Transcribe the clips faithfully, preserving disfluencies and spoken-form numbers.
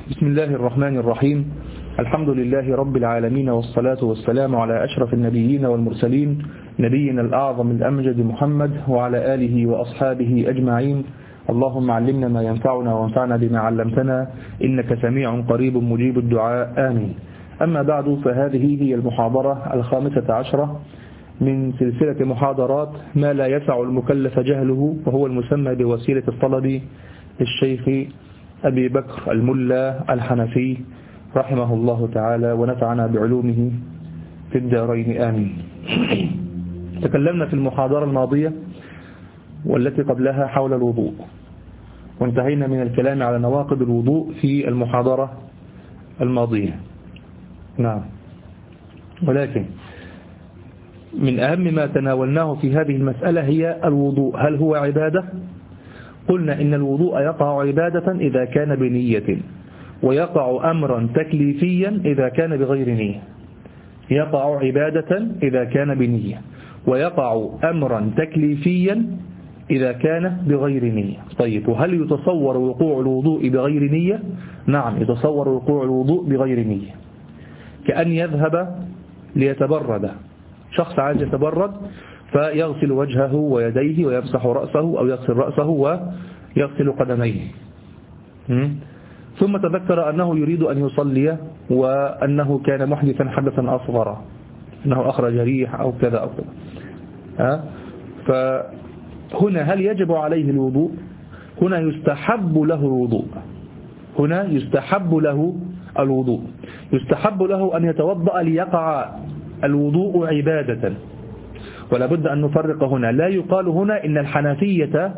بسم الله الرحمن الرحيم. الحمد لله رب العالمين، والصلاة والسلام على أشرف النبيين والمرسلين، نبينا الأعظم الأمجد محمد وعلى آله وأصحابه أجمعين. اللهم علمنا ما ينفعنا وانفعنا بما علمتنا، إنك سميع قريب مجيب الدعاء، آمين. أما بعد، فهذه هي المحاضرة الخامسة عشرة من سلسلة محاضرات ما لا يسع المكلف جهله، وهو المسمى بوسيلة الطلب للشيخ أبي بكر الملا الحنفي رحمه الله تعالى، ونفعنا بعلومه في الدارين، آمين. تكلمنا في المحاضرة الماضية والتي قبلها حول الوضوء، وانتهينا من الكلام على نواقض الوضوء في المحاضرة الماضية. نعم، ولكن من أهم ما تناولناه في هذه المسألة هي الوضوء، هل هو عبادة؟ قلنا إن الوضوء يقع عبادة إذا كان بنية، ويقع أمرا تكليفيا إذا كان بغير نية. يقع عبادة إذا كان بنية، ويقع أمرا تكليفيا إذا كان بغير نية. طيب، وهل يتصور وقوع الوضوء بغير نية؟ نعم، يتصور وقوع الوضوء بغير نية، كأن يذهب ليتبرد. شخص عايز يتبرد فيغسل وجهه ويديه ويمسح رأسه، أو يغسل رأسه ويغسل قدميه، ثم تذكر أنه يريد أن يصلي، وأنه كان محدثا حدثا أصغر، أنه أخرج ريح أو كذا أو كذا. فهنا هل يجب عليه الوضوء؟ هنا يستحب له الوضوء. هنا يستحب له الوضوء يستحب له أن يتوضأ ليقع الوضوء عبادة. ولا بد أن نفرق هنا. لا يقال هنا إن الحنفية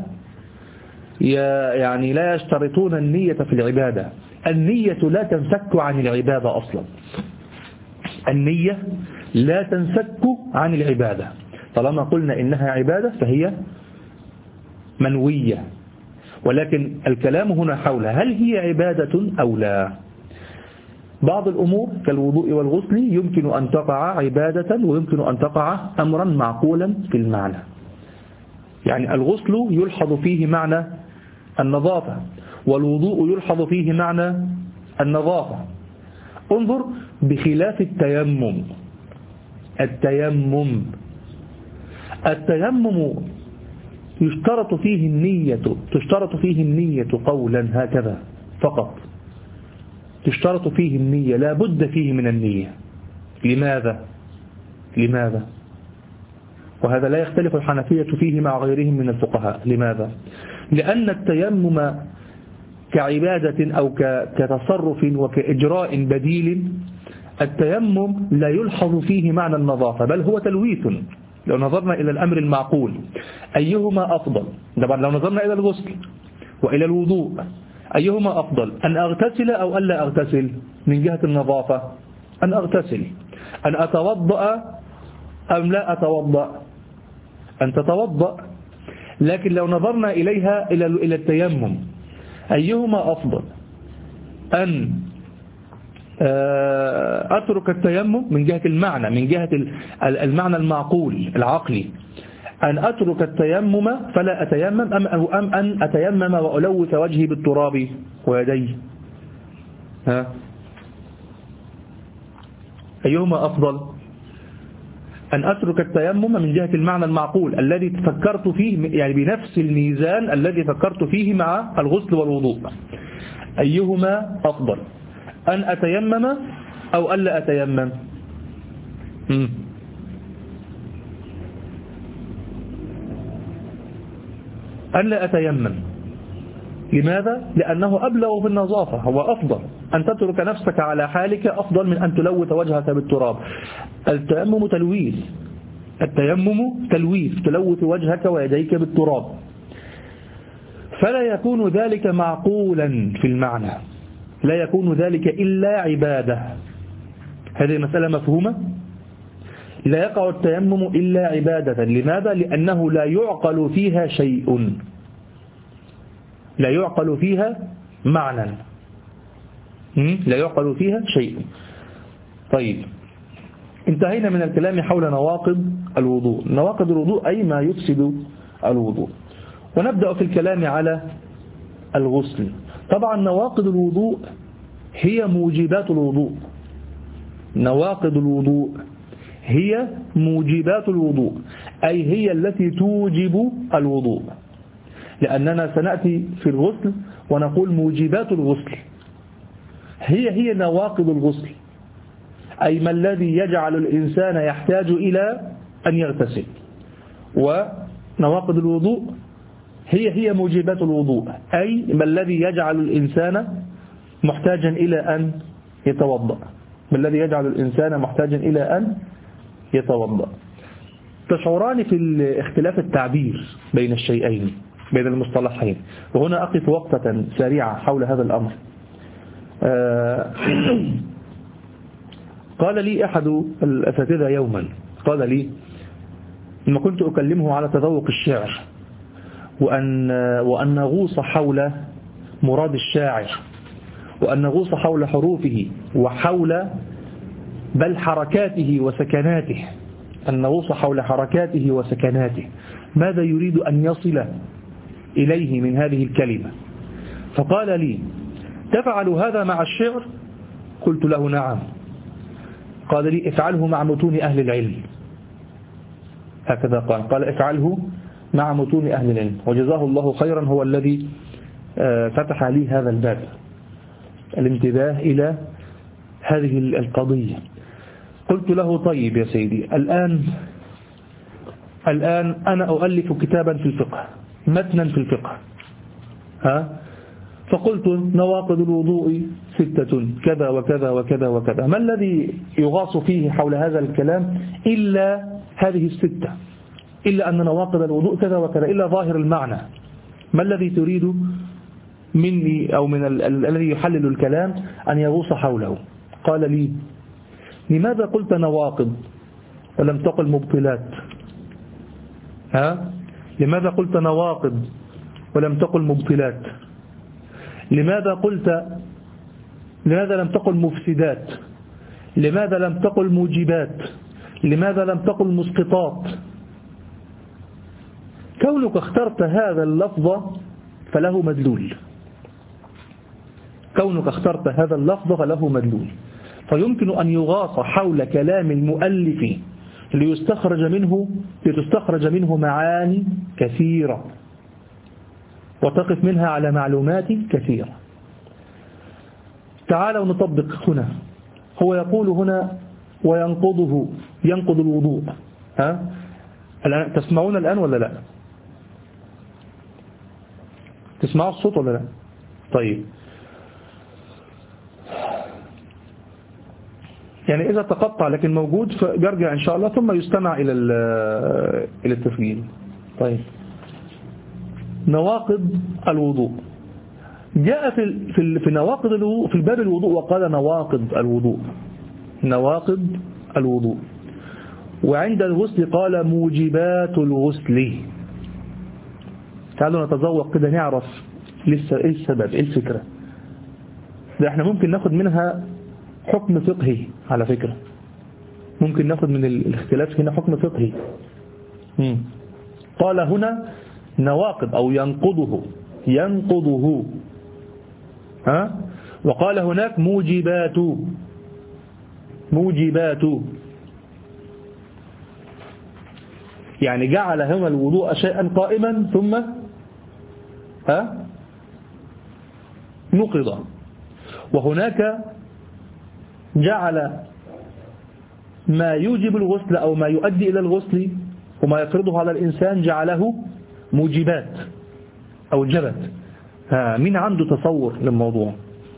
يعني لا يشترطون النية في العبادة. النية لا تنفك عن العبادة أصلا. النية لا تنفك عن العبادة. طالما قلنا إنها عبادة فهي منوية، ولكن الكلام هنا حول هل هي عبادة أو لا. بعض الأمور كالوضوء والغسل يمكن أن تقع عبادة، ويمكن أن تقع أمرا معقولا في المعنى. يعني الغسل يلحظ فيه معنى النظافة، والوضوء يلحظ فيه معنى النظافة. انظر بخلاف التيمم. التيمم التيمم يشترط فيه النية تشترط فيه النية قولا هكذا فقط. تشترط فيه النية، لا بد فيه من النية. لماذا؟ لماذا؟ وهذا لا يختلف الحنفية فيه مع غيرهم من الفقهاء. لماذا؟ لأن التيمم كعبادة أو كتصرف وكإجراء بديل، التيمم لا يلحظ فيه معنى النظافة، بل هو تلويث. لو نظرنا إلى الأمر المعقول أيهما أفضل؟ طبعا لو نظرنا إلى الغسل وإلى الوضوء أيهما أفضل؟ أن أغتسل أو ألا أغتسل؟ من جهة النظافة أن أغتسل. أن أتوضأ أم لا أتوضأ؟ أن تتوضأ. لكن لو نظرنا إليها إلى إلى التيمم أيهما أفضل؟ أن أترك التيمم من جهة المعنى، من جهة المعنى المعقول العقلي، أن أترك التيمم فلا أتيمم، أم, أم أن أتيمم وألوث وجهي بالتراب ويدي؟ ها؟ أيهما أفضل؟ أن أترك التيمم من جهة المعنى المعقول الذي فكرت فيه، يعني بنفس الميزان الذي فكرت فيه مع الغسل والوضوء. أيهما أفضل؟ أن أتيمم أو ألا أتيمم؟ م. ألا أتيمم. لماذا؟ لأنه أبلغ في النظافة، هو أفضل. أن تترك نفسك على حالك أفضل من أن تلوث وجهك بالتراب. التيمم تلويث التيمم تلويث تلوث وجهك ويديك بالتراب، فلا يكون ذلك معقولا في المعنى، لا يكون ذلك إلا عبادة. هذه مسألة مفهومة؟ لا يقع التيمم إلا عبادة. لماذا؟ لأنه لا يعقل فيها شيء، لا يعقل فيها معنى، لا يعقل فيها شيء. طيب، انتهينا من الكلام حول نواقض الوضوء. نواقض الوضوء أي ما يفسد الوضوء. ونبدأ في الكلام على الغسل. طبعا نواقض الوضوء هي موجبات الوضوء. نواقض الوضوء هي موجبات الوضوء، أي هي التي توجب الوضوء، لأننا سنأتي في الغسل ونقول موجبات الغسل، هي هي نواقض الغسل، أي ما الذي يجعل الإنسان يحتاج إلى أن يغتسل. ونواقض الوضوء هي هي موجبات الوضوء، أي ما الذي يجعل الإنسان محتاجا إلى أن يتوضأ، ما الذي يجعل الإنسان محتاجا إلى أن يتوضأ. تشعران في اختلاف التعبير بين الشيئين، بين المصطلحين، وهنا أقف وقفة سريعة حول هذا الأمر. قال لي أحد الأساتذة يوما، قال لي لما كنت أكلمه على تذوق الشعر وأن, وأن نغوص حول مراد الشاعر، وأن نغوص حول حروفه وحول بل حركاته وسكناته، أن نغوص حول حركاته وسكناته، ماذا يريد أن يصل إليه من هذه الكلمة. فقال لي تفعل هذا مع الشعر؟ قلت له نعم. قال لي افعله مع متون أهل العلم، هكذا قال قال افعله مع متون أهل العلم، وجزاه الله خيرا، هو الذي فتح لي هذا الباب، الانتباه إلى هذه القضية. قلت له طيب يا سيدي، الآن الآن أنا أؤلف كتابا في الفقه، متنا في الفقه، ها فقلت نواقض الوضوء ستة كذا وكذا وكذا وكذا، ما الذي يغاص فيه حول هذا الكلام إلا هذه الستة، إلا أن نواقض الوضوء كذا وكذا، إلا ظاهر المعنى، ما الذي تريد مني أو من الذي يحلل الكلام أن يغوص حوله. قال لي لماذا قلت نواقض ولم تقل مبطلات؟ ها لماذا قلت نواقض ولم تقل مبطلات؟ لماذا قلت لماذا لم تقل مفسدات؟ لماذا لم تقل موجبات؟ لماذا لم تقل مسقطات؟ كونك اخترت هذا اللفظ فله مدلول، كونك اخترت هذا اللفظ فله مدلول، فيمكن أن يغاص حول كلام المؤلف ليستخرج منه لتستخرج منه معاني كثيرة وتقف منها على معلومات كثيرة. تعالوا نطبق هنا، هو يقول هنا وينقضه، ينقض الوضوء، ها الآن تسمعون الآن ولا لا؟ تسمعوا الصوت ولا لا؟ طيب، يعني إذا تقطع لكن موجود فيرجع إن شاء الله ثم يستمع إلى إلى التسجيل. طيب، نواقض الوضوء جاء في في في نواقض الوضوء في الباب الوضوء، وقال نواقض الوضوء، نواقض الوضوء، وعند الغسل قال موجبات الغسل. تعالوا نتذوق كده نعرف لسه ايه السبب، ايه الفكرة. ده احنا ممكن ناخد منها حكم فقهي على فكرة، ممكن ناخد من الاختلاف هنا حكم فقهي. مم. قال هنا نواقض أو ينقضه، ينقضه، ها وقال هناك موجبات، موجبات، يعني جعل هنا الوضوء شيئا قائما ثم ها نقض، وهناك جعل ما يوجب الغسل أو ما يؤدي إلى الغسل وما يفرضه على الإنسان جعله موجبات أو جبت. ها مين عنده تصور للموضوع؟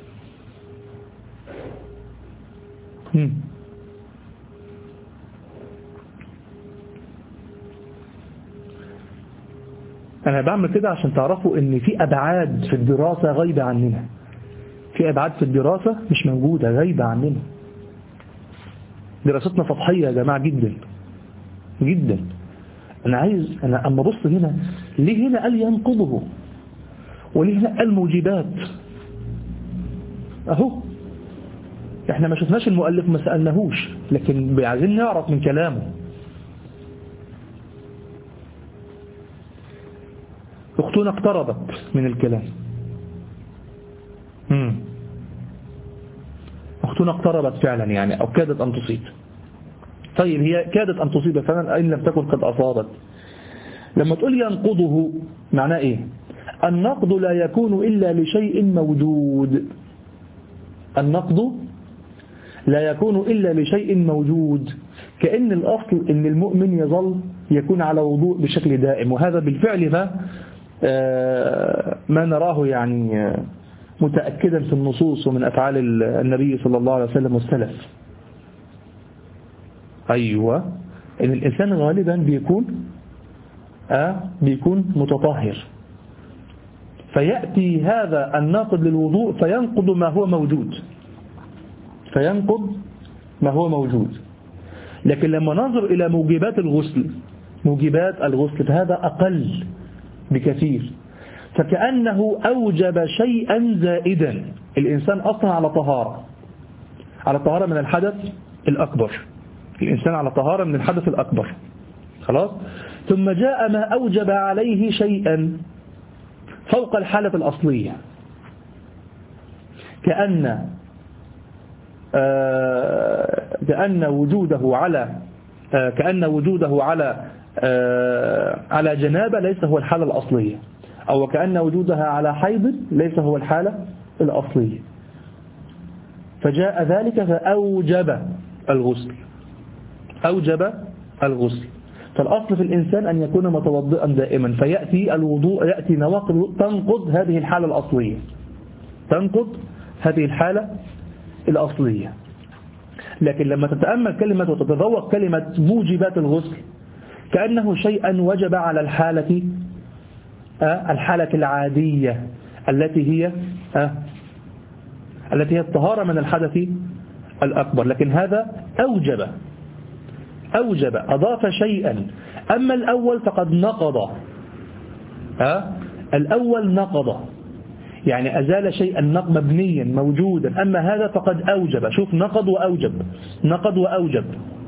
هم. أنا بعمل كده عشان تعرفوا إن في أبعاد في الدراسة غايبة عننا، في أبعاد في الدراسة مش موجودة، غايبة عننا. دراستنا سطحية يا جماعة جدا جدا. أنا عايز أنا أما بص هنا، ليه هنا قال ينقضه وليه هنا قال موجبات؟ أهو إحنا ما شفناش المؤلف، ما سألناهوش، لكن عايزين نعرف من كلامه. أختنا اقتربت من الكلام. مم. أختنا اقتربت فعلا يعني، أو كادت أن تصيب. طيب هي كادت أن تصيب فعلا إن لم تكن قد أصابت. لما تقول ينقضه معناه إيه؟ النقض لا يكون إلا لشيء موجود. النقض لا يكون إلا لشيء موجود، كأن الأصل إن المؤمن يظل يكون على وضوء بشكل دائم، وهذا بالفعل ما ما نراه يعني متأكدا في النصوص ومن أفعال النبي صلى الله عليه وسلم والسلف. أيوة، إن الإنسان غالبا بيكون آه بيكون متطهر، فيأتي هذا الناقض للوضوء فينقض ما هو موجود، فينقض ما هو موجود. لكن لما ننظر إلى موجبات الغسل، موجبات الغسل فهذا أقل بكثير، فكأنه أوجب شيئا زائدا. الإنسان أصلا على طهارة، على طهارة من الحدث الأكبر، الإنسان على طهارة من الحدث الأكبر خلاص، ثم جاء ما أوجب عليه شيئا فوق الحالة الأصلية، كأن آه كأن وجوده على آه كأن وجوده على آه على جنابة ليس هو الحالة الأصلية، أو كأن وجودها على حيض ليس هو الحالة الأصلية، فجاء ذلك فأوجب الغسل، أوجب الغسل. فالأصل في الإنسان أن يكون متوضئا دائما، فيأتي الوضوء يأتي نواقض تنقض هذه الحالة الأصلية، تنقض هذه الحالة الأصلية. لكن لما تتأمل كلمة وتتذوق كلمة موجبات الغسل كأنه شيئا وجب على الحالة الحالة العادية التي هي التي هي الطهارة من الحدث الأكبر، لكن هذا أوجب أوجب أضاف شيئا. أما الأول فقد نقض، ها الأول نقض يعني أزال شيئا مبنيا موجودا، أما هذا فقد أوجب. شوف، نقض وأوجب، نقض وأوجب.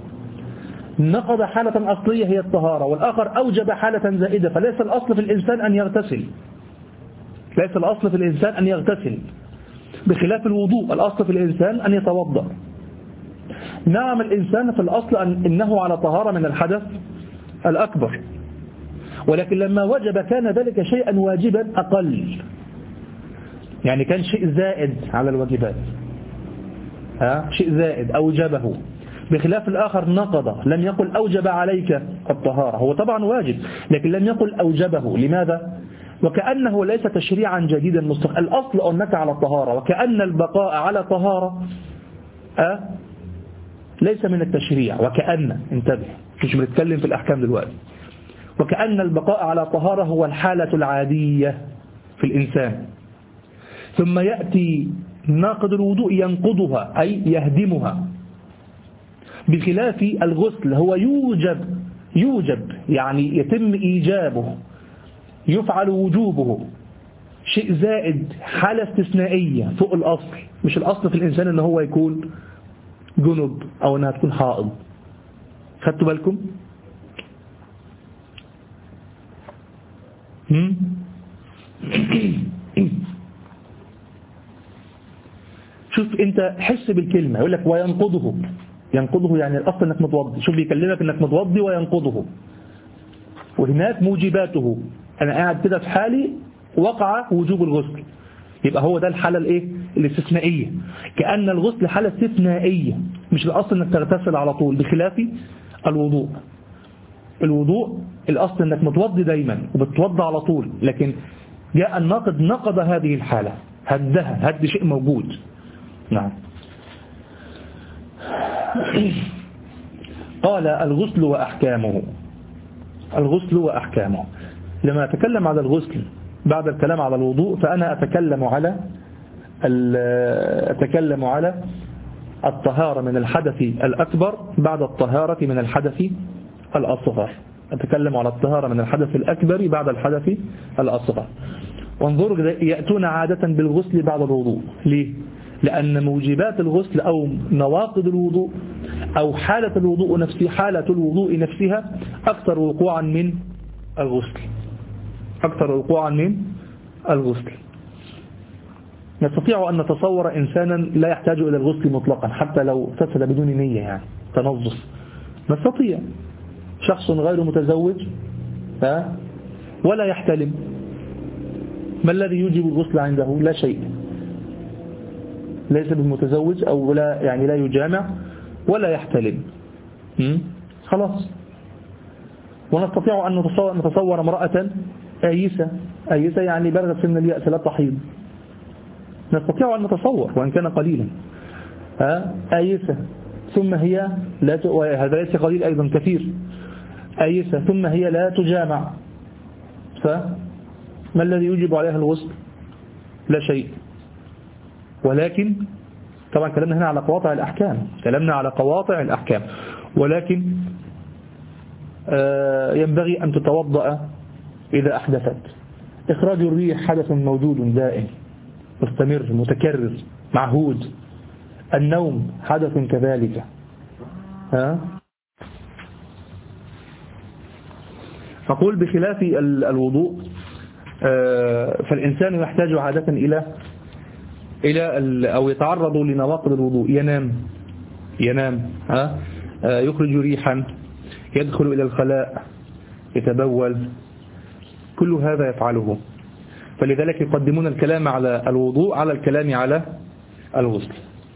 نقض حالة أصلية هي الطهارة، والآخر أوجب حالة زائدة. فليس الأصل في الإنسان أن يغتسل، ليس الأصل في الإنسان أن يغتسل، بخلاف الوضوء الأصل في الإنسان أن يتوضأ. نعم الإنسان في الأصل أن إنه على طهارة من الحدث الأكبر، ولكن لما وجب كان ذلك شيئا واجبا أقل، يعني كان شيء زائد على الواجبات، ها شيء زائد أوجبه، بخلاف الآخر نقض، لم يقل أوجب عليك الطهارة، هو طبعا واجب لكن لم يقل أوجبه. لماذا؟ وكأنه ليس تشريعا جديدا مستقل، الأصل أنك على الطهارة، وكأن البقاء على طهارة أه؟ ليس من التشريع. وكأن، انتبه مش بنتكلم في الأحكام دلوقتي، وكأن البقاء على طهارة هو الحالة العادية في الإنسان، ثم يأتي ناقض الوضوء ينقضها أي يهدمها، بخلاف الغسل هو يوجب يوجب يعني يتم إيجابه، يفعل وجوبه، شيء زائد، حالة استثنائية فوق الأصل. مش الأصل في الإنسان أنه هو يكون جنب أو أنها تكون حائض. خدتوا بالكم؟ شوف أنت حس بالكلمة، يقول لك وينقضه، ينقضه يعني الأصل أنك متوضي. شوف بيكلمك أنك متوضي وينقضه، وهناك موجباته. أنا قاعد كده في حالي وقع وجوب الغسل، يبقى هو ده الحالة الايه الاستثنائية، كأن الغسل حالة استثنائية، مش الأصل أنك تغتسل على طول، بخلاف الوضوء. الوضوء الأصل أنك متوضي دايما وبتوضى على طول، لكن جاء الناقض نقض هذه الحالة، هدها، هد شيء موجود. نعم. قال الغسل وأحكامه، الغسل وأحكامه. لما أتكلم على الغسل بعد الكلام على الوضوء فأنا أتكلم على أتكلم على الطهارة من الحدث الأكبر بعد الطهارة من الحدث الأصغر. أتكلم على الطهارة من الحدث الأكبر بعد الحدث الأصغر. وانظروا يأتون عادة بالغسل بعد الوضوء. ليه؟ لأن موجبات الغسل أو نواقض الوضوء أو حالة الوضوء نفسها، حالة الوضوء نفسها أكثر وقوعا من الغسل، أكثر وقوعا من الغسل. نستطيع أن نتصور إنسانا لا يحتاج إلى الغسل مطلقا حتى لو فسد بدون نية، يعني تنظف، نستطيع. شخص غير متزوج ها ولا يحتلم، ما الذي يوجب الغسل عنده؟ لا شيء، ليس بالمتزوج أو لا يعني لا يجامع ولا يحتلم، خلاص. ونستطيع أن نتصور, نتصور امرأة آيسة، آيسة يعني بلغت سن اليأس لا تحيض، نستطيع أن نتصور وإن كان قليلا، ها آيسة ثم هي لا ت... وهذا ليس قليل أيضا كثير، آيسة ثم هي لا تجامع، فما الذي يجب عليها الغسل؟ لا شيء. ولكن طبعا كلامنا هنا على قواطع الأحكام، كلامنا على قواطع الأحكام، ولكن آه ينبغي أن تتوضأ إذا أحدثت. إخراج الريح حدث موجود دائم مستمر متكرر معهود، النوم حدث كذلك، ها؟ أقول بخلاف الوضوء فالإنسان يحتاج عادة إلى إلى أو يتعرض لنواقض الوضوء، ينام ينام ها يخرج ريحا، يدخل إلى الخلاء، يتبول، كل هذا يفعله. فلذلك يقدمون الكلام على الوضوء على الكلام على الغسل.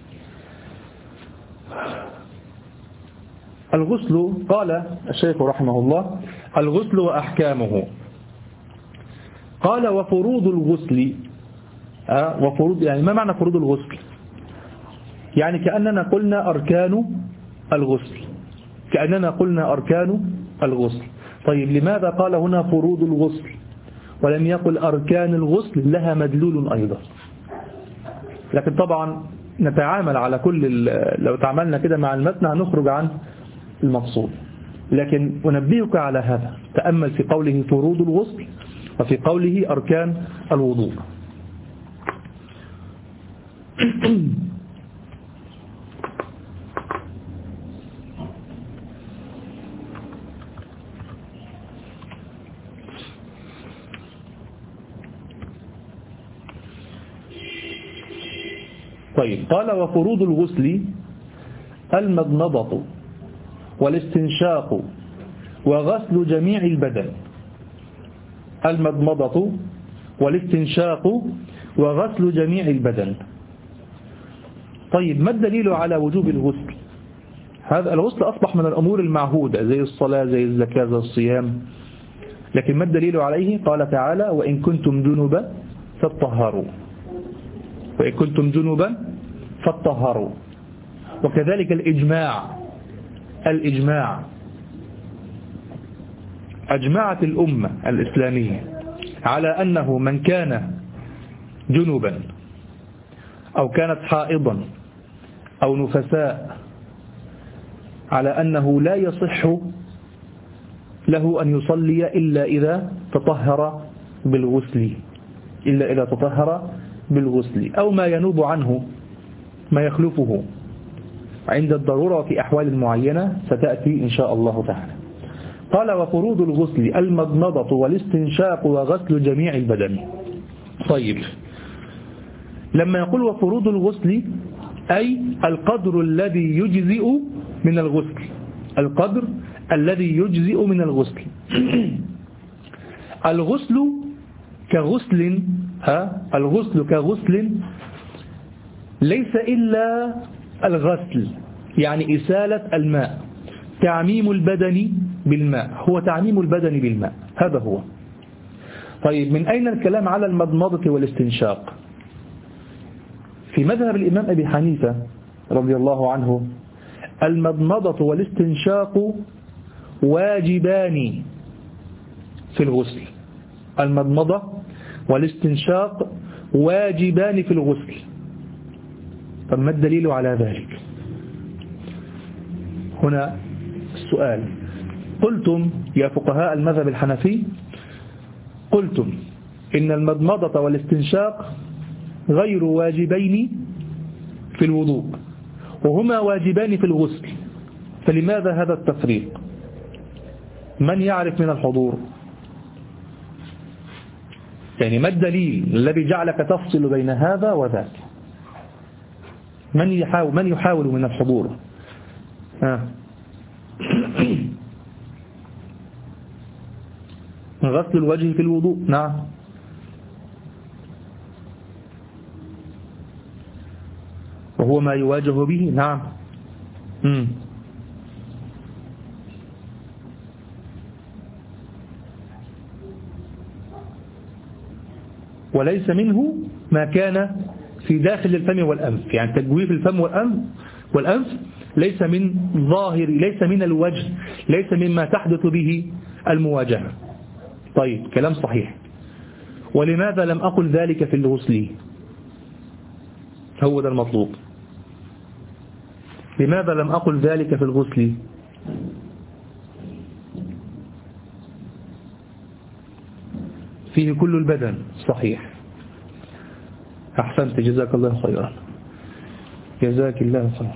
الغسل قال الشيخ رحمه الله: الغسل وأحكامه. قال: وفروض الغسل. أه وفروض يعني ما معنى فروض الغسل؟ يعني كأننا قلنا أركان الغسل، كأننا قلنا أركان الغسل. طيب لماذا قال هنا فروض الغسل ولم يقل أركان الغسل؟ لها مدلول أيضا، لكن طبعا نتعامل على كل، لو تعاملنا كده مع المتن هنخرج عن المقصود، لكن أنبهك على هذا. تأمل في قوله فروض الغسل وفي قوله أركان الوضوء. طيب قال: وفروض الغسل المضمضة والاستنشاق وغسل جميع البدن. المضمضة والاستنشاق وغسل جميع البدن. طيب ما الدليل على وجوب الغسل؟ هذا الغسل أصبح من الأمور المعهودة زي الصلاة زي الزكاة زي الصيام، لكن ما الدليل عليه؟ قال تعالى: وإن كنتم جنبا فاطهروا، وإن كنتم جنبا فاطهروا. وكذلك الإجماع، الإجماع أجمعت الأمة الإسلامية على أنه من كان جنبا أو كانت حائضا أو نفساء على أنه لا يصح له أن يصلي إلا إذا تطهر بالغسل، إلا إذا تطهر بالغسل أو ما ينوب عنه ما يخلفه عند الضرورة في أحوال معينة ستأتي إن شاء الله تعالى. قال: وفروض الغسل المضمضة والاستنشاق وغسل جميع البدن. طيب لما يقول وفروض الغسل أي القدر الذي يجزئ من الغسل، القدر الذي يجزئ من الغسل. الغسل كغسل ها الغسل كغسل ليس إلا الغسل، يعني إسالة الماء، تعميم البدن بالماء، هو تعميم البدن بالماء، هذا هو. طيب من أين الكلام على المضمضة والاستنشاق؟ في مذهب الإمام أبي حنيفة رضي الله عنه المضمضة والاستنشاق واجبان في الغسل، المضمضة والاستنشاق واجبان في الغسل. طب ما الدليل على ذلك؟ هنا السؤال. قلتم يا فقهاء المذهب الحنفي، قلتم إن المضمضة والاستنشاق غير واجبين في الوضوء وهما واجبان في الغسل، فلماذا هذا التفريق؟ من يعرف من الحضور؟ يعني ما الدليل الذي جعلك تفصل بين هذا وذاك؟ من يحاول من يحاول من الحضور؟ ها غسل الوجه في الوضوء. نعم. وهو ما يواجه به. نعم. مم. وليس منه ما كان في داخل الفم والأنف، يعني تجويف الفم والأنف والأنف ليس من ظاهر، ليس من الوجه، ليس مما تحدث به المواجهة. طيب كلام صحيح. ولماذا لم أقل ذلك في الغسل؟ هو ده المطلوب. لماذا لم أقل ذلك في الغسل؟ فيه كل البدن. صحيح. أحسنت، جزاك الله خيرا. جزاك الله خيرا.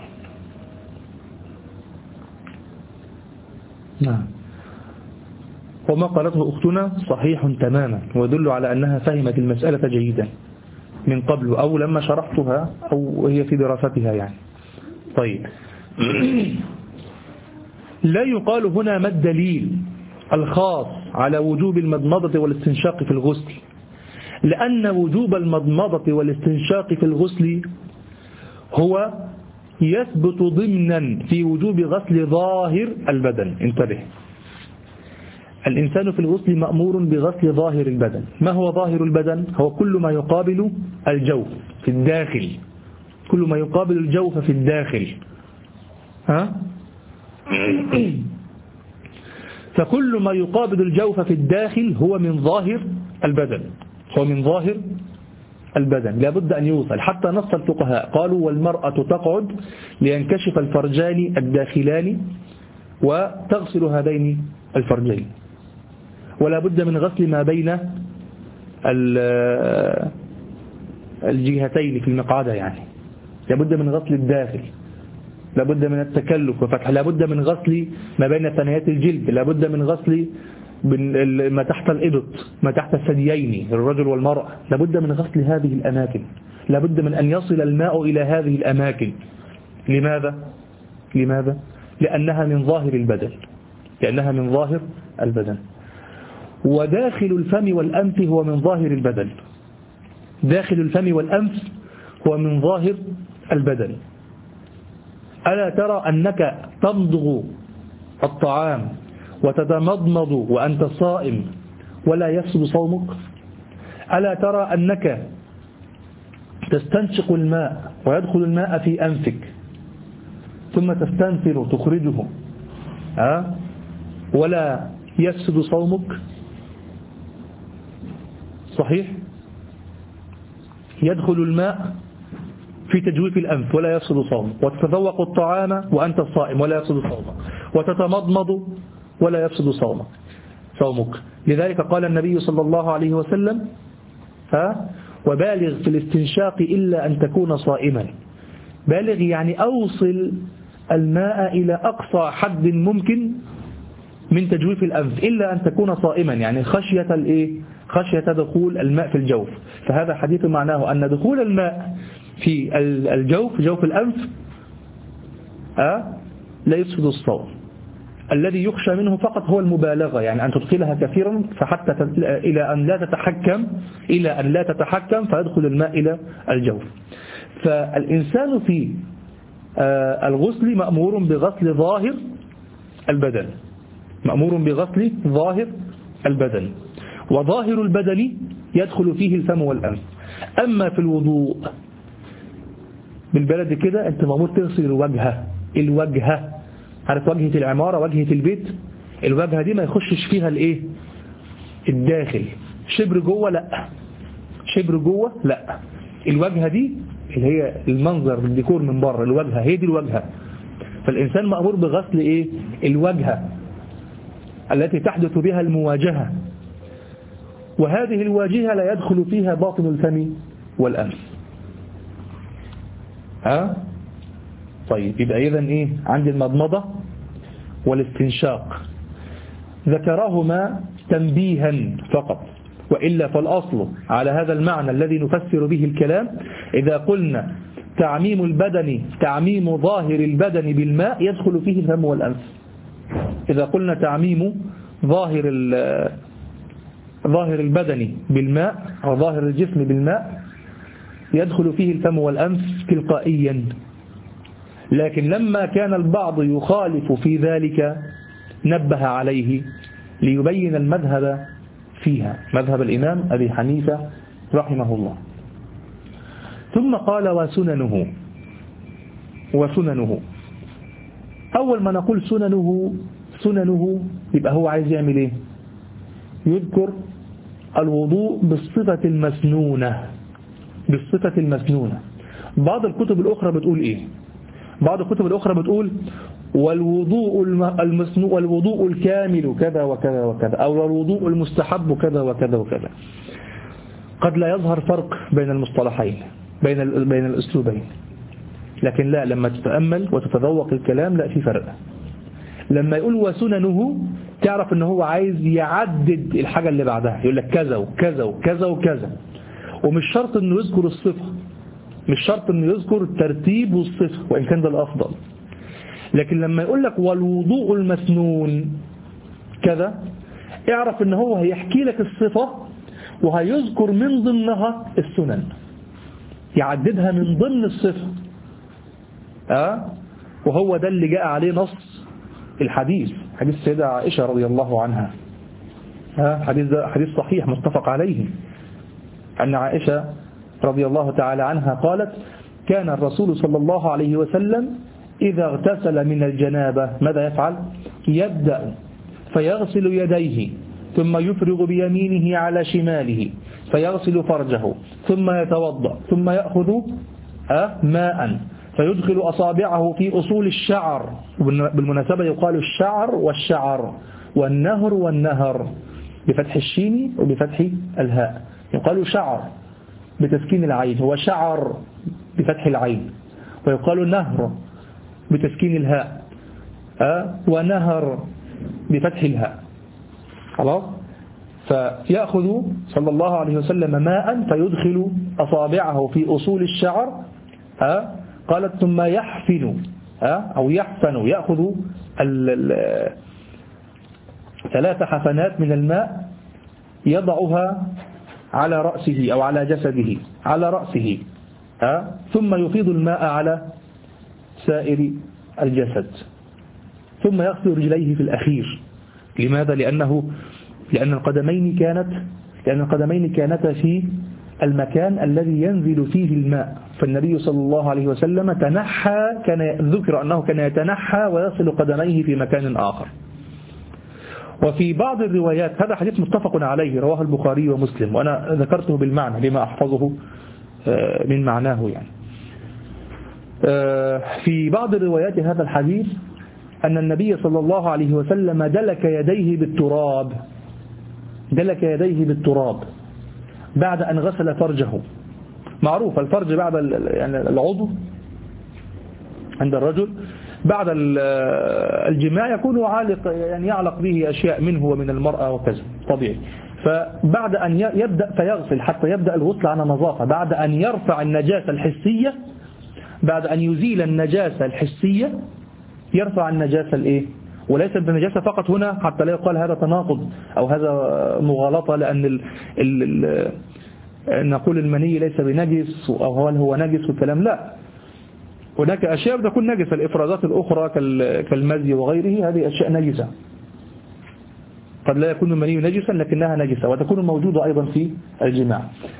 نعم. وما قالته أختنا صحيح تماما، ويدل على أنها فهمت المسألة جيدا من قبل أو لما شرحتها أو هي في دراستها يعني. طيب لا يقال هنا ما الدليل الخاص على وجوب المضمضة والاستنشاق في الغسل، لأن وجوب المضمضة والاستنشاق في الغسل هو يثبت ضمنا في وجوب غسل ظاهر البدن. انتبه، الإنسان في الغسل مأمور بغسل ظاهر البدن. ما هو ظاهر البدن؟ هو كل ما يقابل الجوف في الداخل، كل ما يقابل الجوف في الداخل. ها؟ فكل ما يقابل الجوف في الداخل هو من ظاهر البدن، هو من ظاهر البدن، لابد أن يوصل. حتى نص الفقهاء قالوا والمرأة تقعد لينكشف الفرجان الداخلان وتغسل هذين الفرجين، ولا بد من غسل ما بين الجهتين في المقعدة، يعني لابد من غسل الداخل، لابد من التكلف وفتح، لابد من غسل ما بين ثنيات الجلد، لابد من غسل ما تحت الإبط، ما تحت الثديين الرجل والمرأة، لابد من غسل هذه الأماكن، لابد من أن يصل الماء إلى هذه الأماكن. لماذا؟ لماذا؟ لأنها من ظاهر البدن، لأنها من ظاهر البدن. وداخل الفم والأنف هو من ظاهر البدن، داخل الفم والأنف هو من ظاهر البدن. ألا ترى أنك تمضغ الطعام وتتمضمض وأنت صائم ولا يفسد صومك؟ ألا ترى أنك تستنشق الماء ويدخل الماء في أنفك ثم تستنثر تخرجه أه؟ ولا يفسد صومك؟ صحيح؟ يدخل الماء في تجويف الأنف ولا يفسد صومك، وتتذوق الطعام وأنت صائم ولا يفسد صومك، وتتمضمض ولا يفسد صومك صومك لذلك قال النبي صلى الله عليه وسلم ها وبالغ في الاستنشاق إلا أن تكون صائما. بالغ يعني أوصل الماء إلى أقصى حد ممكن من تجويف الأنف إلا أن تكون صائما، يعني خشية الإيه؟ خشية دخول الماء في الجوف. فهذا حديث معناه أن دخول الماء في الجوف جوف الأنف أه؟ لا يفسد الصوم. الذي يخشى منه فقط هو المبالغة، يعني أن تدخلها كثيرا فحتى إلى أن لا تتحكم إلى أن لا تتحكم فيدخل الماء إلى الجوف. فالإنسان في الغسل مأمور بغسل ظاهر البدن، مأمور بغسل ظاهر البدن، وظاهر البدن يدخل فيه الفم والأنف. أما في الوضوء بالبلد كده أنت مأمور تغسل الوجهة، الوجهة عارف وجهة العمارة، وجهة البيت، الوجهة دي ما يخشش فيها الايه الداخل، شبر جوه لا، شبر جوه لا، الوجهة دي اللي هي المنظر بالديكور من بره، الوجهة هي دي الوجهة. فالإنسان مأمور بغسل ايه الوجهة التي تحدث بها المواجهة، وهذه الواجهة لا يدخل فيها باطن الفم والأنف. ها طيب يبقى إذن إيه عندي المضمضة والاستنشاق ذكرهما تنبيها فقط، وإلا فالأصل على هذا المعنى الذي نفسر به الكلام إذا قلنا تعميم البدن تعميم ظاهر البدن بالماء يدخل فيه الفم والأنف. إذا قلنا تعميم ظاهر ظاهر البدن بالماء أو ظاهر الجسم بالماء يدخل فيه الفم والأنف تلقائيا. لكن لما كان البعض يخالف في ذلك نبه عليه ليبين المذهب فيها، مذهب الإمام أبي حنيفة رحمه الله. ثم قال وسننه. وسننه أول ما نقول سننه سننه يبقى هو عايز يعمل إيه؟ يذكر الوضوء بالصفة المسنونة، بالصفة المسنونة. بعض الكتب الأخرى بتقول إيه؟ بعض الكتب الأخرى بتقول والوضوء المسنون والوضوء الكامل كذا وكذا وكذا، أو الوضوء المستحب كذا وكذا وكذا. قد لا يظهر فرق بين المصطلحين بين بين الأسلوبين، لكن لا، لما تتأمل وتتذوق الكلام لا في فرق. لما يقول وسننه تعرف ان هو عايز يعدد الحاجة اللي بعدها، يقول لك كذا وكذا وكذا وكذا، ومش شرط انه يذكر الصفة، مش شرط انه يذكر الترتيب والصفة وإن كان ده الأفضل. لكن لما يقول لك والوضوء المسنون كذا اعرف ان هو هيحكي لك الصفة وهيذكر من ضمنها السنن، يعددها من ضمن الصفة. أه؟ وهو ده اللي جاء عليه نص الحديث، حديث السيدة عائشة رضي الله عنها. أه؟ حديث, حديث صحيح متفق عليه، أن عائشة رضي الله تعالى عنها قالت كان الرسول صلى الله عليه وسلم إذا اغتسل من الجنابة ماذا يفعل؟ يبدأ فيغسل يديه ثم يفرغ بيمينه على شماله فيغسل فرجه ثم يتوضأ ثم يأخذ ماء فيدخل أصابعه في أصول الشعر. بالمناسبة يقال الشعر والشعر والنهر والنهر بفتح الشين وبفتح الهاء، يقال شعر بتسكين العين وشعر بفتح العين، ويقال نهر بتسكين الهاء أه؟ ونهر بفتح الهاء. خلاص. فيأخذ صلى الله عليه وسلم ماء فيدخل أصابعه في أصول الشعر أه؟ قالت ثم يحفن أه؟ أو يحفن، يأخذ ثلاث حفنات من الماء يضعها على رأسه أو على جسده، على رأسه أه؟ ثم يفيض الماء على سائر الجسد ثم يغسل رجليه في الأخير. لماذا؟ لأنه لأن القدمين كانت لأن القدمين كانتا في المكان الذي ينزل فيه الماء، فالنبي صلى الله عليه وسلم تنحى، كان ذكر أنه كان يتنحى ويصل قدميه في مكان آخر. وفي بعض الروايات، هذا حديث متفق عليه رواه البخاري ومسلم، وأنا ذكرته بالمعنى لما أحفظه من معناه يعني. في بعض الروايات هذا الحديث أن النبي صلى الله عليه وسلم دلك يديه بالتراب دلك يديه بالتراب بعد أن غسل فرجه. معروف الفرج بعد يعني العضو عند الرجل بعد الجماع يكون عالق، يعني يعلق به أشياء منه ومن المرأة وكذا طبيعي. فبعد أن يبدأ فيغسل حتى يبدأ الغسل على نظافة، بعد أن يرفع النجاسة الحسية، بعد أن يزيل النجاسة الحسية يرفع النجاسة الإيه؟ وليس بالنجاسة فقط هنا حتى لا يقال هذا تناقض أو هذا مغالطة، لأن ال ال ال نقول المني ليس بنجس أو هل هو نجس والكلام لا، هناك أشياء تكون نجسة، الإفرازات الأخرى كالمزي وغيره هذه أشياء نجسة، قد لا يكون المني نجسا لكنها نجسة وتكون موجودة أيضا في الجماع.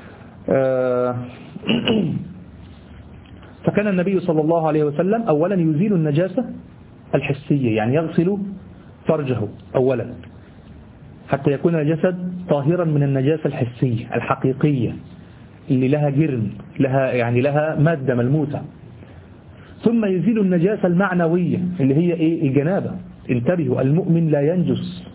فكان النبي صلى الله عليه وسلم أولا يزيل النجاسة الحسية، يعني يغسل فرجه أولا حتى يكون الجسد طاهرا من النجاسة الحسية الحقيقية اللي لها جرم، لها يعني لها مادة ملموسة. ثم يزيل النجاسة المعنوية اللي هي إيه؟ الجنابة. انتبهوا، المؤمن لا ينجس.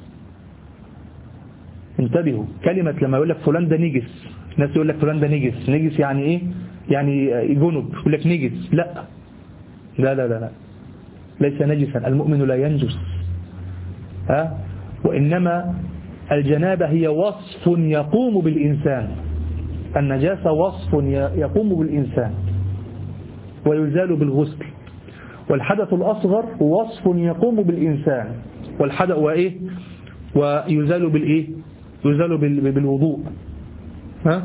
انتبهوا، كلمة لما يقول لك فلان ده نجس، الناس يقول لك فلان ده نجس، نجس يعني إيه؟ يعني جنب، يقول لك نجس، لا لا لا لا, لا. ليس نجسا، المؤمن لا ينجس ها؟ وإنما الجنابة هي وصف يقوم بالإنسان، النجاسة وصف يقوم بالإنسان ويزال بالغسل، والحدث الأصغر وصف يقوم بالإنسان والحدث وإيه ويزال بالإيه يزال بالوضوء. ها؟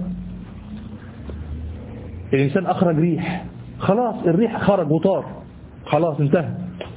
الإنسان أخرج ريح، خلاص الريح خرج وطار، خلاص انتهى.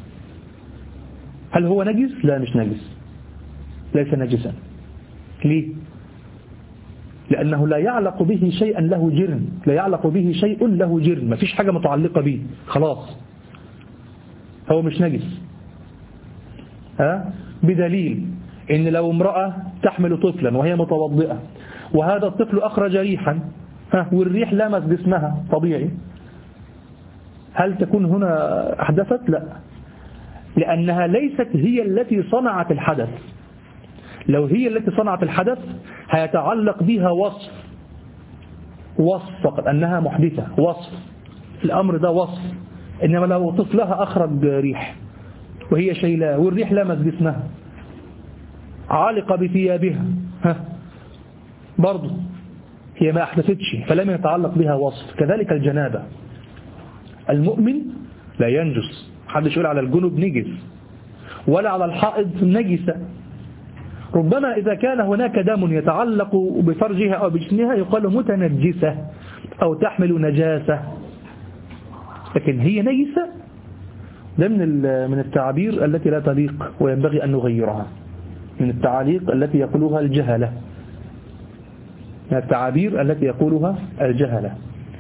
هل هو نجس؟ لا مش نجس، ليس نجسا. ليه؟ لأنه لا يعلق به شيئا له جرم، لا يعلق به شيء له جرم، ما فيش حاجة متعلقة به، خلاص هو مش نجس. ها؟ بدليل إن لو امرأة تحمل طفلا وهي متوضئة وهذا الطفل أخرج ريحا، ها، والريح لمس جسمها طبيعي، هل تكون هنا أحدثت؟ لا، لأنها ليست هي التي صنعت الحدث. لو هي التي صنعت الحدث هيتعلق بها وصف وصف فقط أنها محدثة، وصف الأمر ده وصف. إنما لو طفلها أخرج ريح وهي شيلاه والريح لمس جسمها عالقة بثيابها، ها، برضو هي ما أحدثتش فلم يتعلق بها وصف. كذلك الجنابة، المؤمن لا ينجس، محدش يقول على الجنب نجس ولا على الحائض نجسة. ربما إذا كان هناك دم يتعلق بفرجها أو بجسمها يقال متنجسة أو تحمل نجاسة، لكن هي نجسة ده من من التعابير التي لا تليق وينبغي أن نغيرها، من التعاليق التي يقولها الجهلة، من التعابير التي يقولها الجهلة.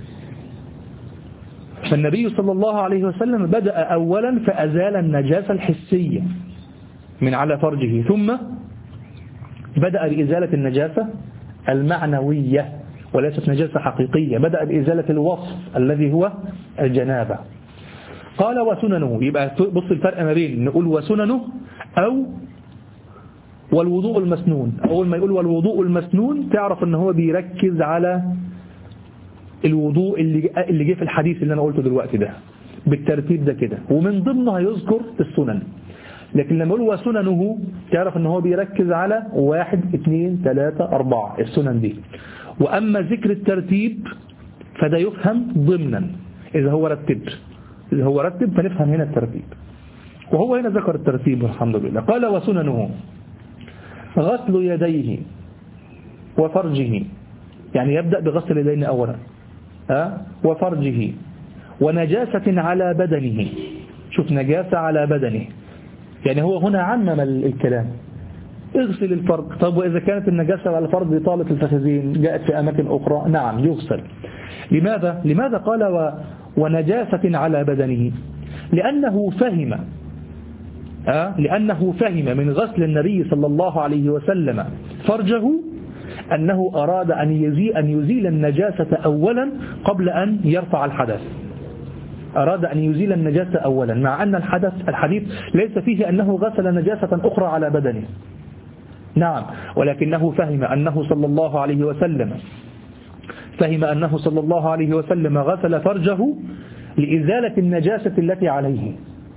فالنبي صلى الله عليه وسلم بدأ أولا فأزال النجاسة الحسية من على فرجه، ثم بدأ بإزالة النجاسة المعنوية وليست نجاسة حقيقية، بدأ بإزالة الوصف الذي هو الجنابة. قال وسننه، يبقى بص الفرق ما بين نقول وسننه أو والوضوء المسنون. أول ما يقول والوضوء المسنون تعرف أنه هو بيركز على الوضوء اللي اللي جه في الحديث اللي أنا قلته دلوقتي ده بالترتيب ده كده، ومن ضمنه هيذكر السنن. لكن لما يقول وسننه تعرف أنه هو بيركز على واحد اثنين ثلاثة أربعة السنن دي. وأما ذكر الترتيب فده يفهم ضمنا، إذا هو رتب إذا هو رتب فنفهم هنا الترتيب، وهو هنا ذكر الترتيب الحمد لله. قال وسننه غسل يديه وفرجه، يعني يبدأ بغسل اليدين أولا، أه؟ وفرجه، ونجاسة على بدنه. شوف نجاسة على بدنه، يعني هو هنا عمم الكلام، اغسل الفرج. طب وإذا كانت النجاسة على الفرج طالت الفخذين جاءت في أماكن أخرى، نعم يغسل. لماذا؟ لماذا قال و... ونجاسة على بدنه؟ لأنه فهم أه؟ لأنه فهم من غسل النبي صلى الله عليه وسلم فرجه أنه أراد أن يزيل, أن يزيل النجاسة أولا قبل أن يرفع الحدث. أراد أن يزيل النجاسة أولا، مع أن الحدث الحديث ليس فيه أنه غسل نجاسة أخرى على بدنه، نعم، ولكنه فهم أنه صلى الله عليه وسلم فهم أنه صلى الله عليه وسلم غسل فرجه لإزالة النجاسة التي عليه،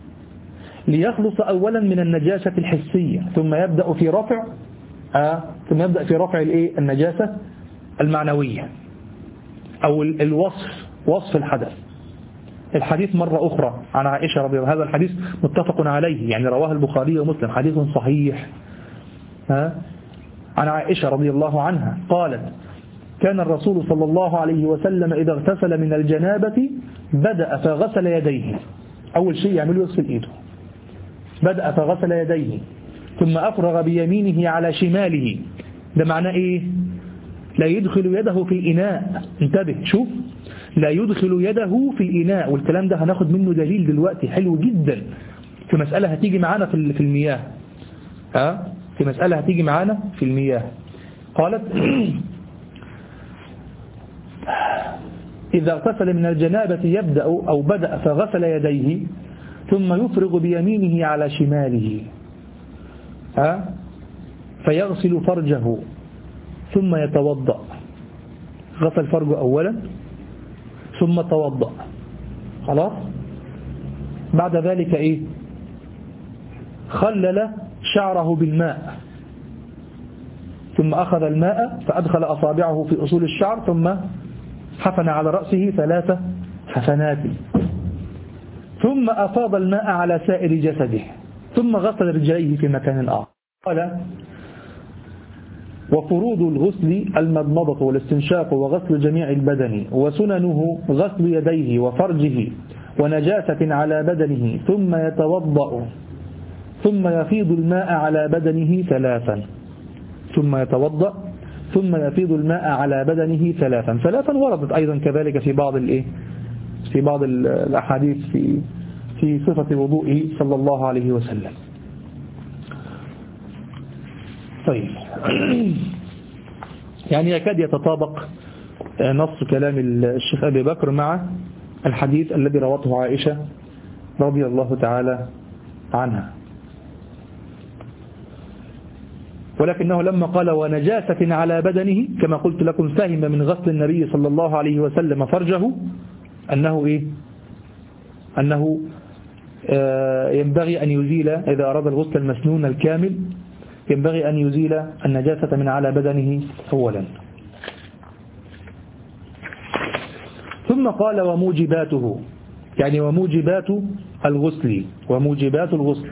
ليخلص أولا من النجاسة الحسية، ثم يبدأ في رفع آه ثم يبدأ في رفع الإيه النجاسة المعنوية أو الوصف، وصف الحدث. الحديث مرة أخرى عن عائشة رضي الله عنها، هذا الحديث متفق عليه، يعني رواه البخاري ومسلم، حديث صحيح ها عن عائشة رضي الله عنها قالت: كان الرسول صلى الله عليه وسلم إذا اغتسل من الجنابة بدأ فغسل يديه، أول شيء يعمله يغسل إيده، بدأ فغسل يديه ثم أفرغ بيمينه على شماله. ده معناه إيه؟ لا يدخل يده في الإناء، انتبه شوف، لا يدخل يده في الإناء، والكلام ده هناخد منه دليل دلوقتي حلو جدا في مسألة هتيجي معانا في في المياه ها في مسألة هتيجي معانا في المياه. قالت: إذا اغتسل من الجنابة يبدأ أو بدأ فغسل يديه ثم يفرغ بيمينه على شماله ها فيغسل فرجه ثم يتوضأ. غسل فرجه أولا ثم توضأ، خلاص. بعد ذلك إيه؟ خلل شعره بالماء ثم أخذ الماء فأدخل أصابعه في أصول الشعر ثم حفن على رأسه ثلاث حفنات، ثم أفاض الماء على سائر جسده، ثم غسل رجليه في مكان آخر. قال: وفروض الغسل المضمضة والاستنشاق وغسل جميع البدن، وسننه غسل يديه وفرجه ونجاسة على بدنه، ثم يتوضأ ثم يفيض الماء على بدنه ثلاثا ثم يتوضأ ثم يفيض الماء على بدنه ثلاثا ثلاثا وردت أيضا كذلك في بعض الإيه في بعض الأحاديث في في صفة وضوئه صلى الله عليه وسلم. طيب، يعني يكاد يتطابق نص كلام الشيخ أبي بكر مع الحديث الذي روته عائشة رضي الله تعالى عنها، ولكنه لما قال ونجاسة على بدنه كما قلت لكم فهم من غسل النبي صلى الله عليه وسلم فرجه أنه إيه؟ أنه ينبغي أن يزيل إذا أراد الغسل المسنون الكامل ينبغي أن يزيل النجاسة من على بدنه أولا. ثم قال وموجباته، يعني وموجبات الغسل وموجبات الغسل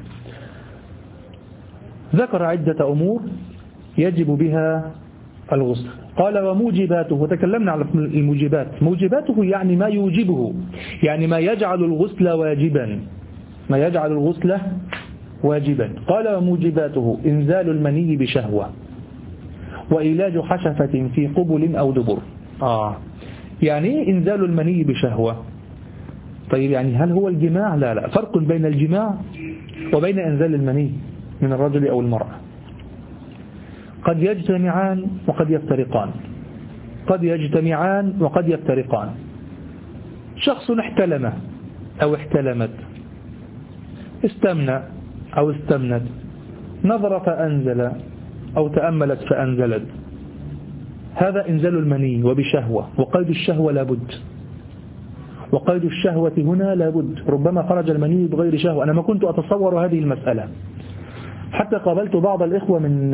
ذكر عدة أمور يجب بها الغسل. قال وموجباته، وتكلمنا على الموجبات. موجباته يعني ما يوجبه، يعني ما يجعل الغسل واجبا ما يجعل الغسل واجبا. قال وموجباته إنزال المني بشهوة، وإيلاج حشفة في قبل أو دبر. آه يعني إنزال المني بشهوة. طيب يعني هل هو الجماع؟ لا لا، فرق بين الجماع وبين إنزال المني من الرجل أو المرأة. قد يجتمعان وقد يفترقان قد يجتمعان وقد يفترقان. شخص احتلم أو احتلمت، استمنى أو استمنت، نظر فأنزل أو تأملت فأنزلت، هذا إنزال المني وبشهوة، وقيد الشهوة لابد وقيد الشهوة هنا لابد. ربما خرج المني بغير شهوة. أنا ما كنت أتصور هذه المسألة، حتى قابلت بعض الإخوة من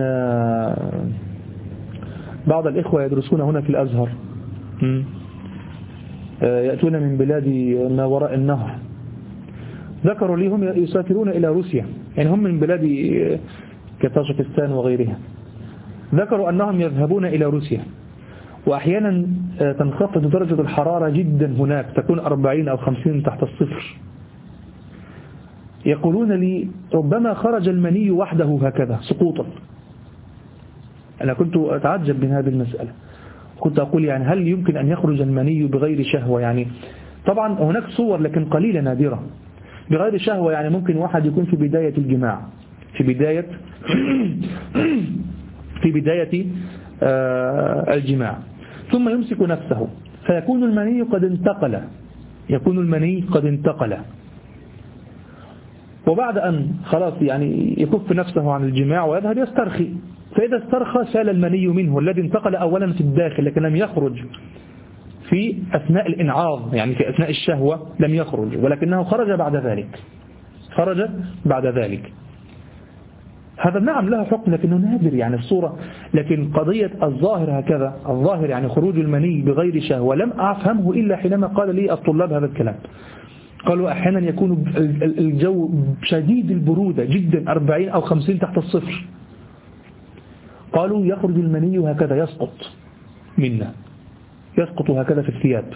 بعض الإخوة يدرسون هنا في الأزهر، يأتون من بلاد ما وراء النهر، ذكروا لي هم يسافرون إلى روسيا، يعني هم من بلاد كطاجكستان وغيرها. ذكروا أنهم يذهبون إلى روسيا، وأحيانا تنخفض درجة الحرارة جدا هناك، تكون أربعين أو خمسين تحت الصفر. يقولون لي ربما خرج المني وحده هكذا سقوطا. أنا كنت أتعجب من هذه المسألة، كنت أقول يعني هل يمكن أن يخرج المني بغير شهوة؟ يعني طبعا هناك صور لكن قليلة نادرة. بغير شهوة يعني ممكن واحد يكون في بداية الجماع، في بداية في بداية الجماع، ثم يمسك نفسه فيكون المني قد انتقل يكون المني قد انتقل وبعد أن خلاص يعني يكف نفسه عن الجماع ويذهب يسترخي، فإذا استرخى سال المني منه الذي انتقل أولا في الداخل لكن لم يخرج في أثناء الإنعاض، يعني في أثناء الشهوة لم يخرج، ولكنه خرج بعد ذلك خرج بعد ذلك هذا نعم له حكم لكنه نادر يعني الصورة. لكن قضية الظاهر هكذا، الظاهر يعني خروج المني بغير شهوة، لم أفهمه إلا حينما قال لي الطلاب هذا الكلام. قالوا أحيانا يكون الجو شديد البرودة جدا أربعين أو خمسين تحت الصفر، قالوا يخرج المني هكذا يسقط منا يسقط هكذا في الثياب.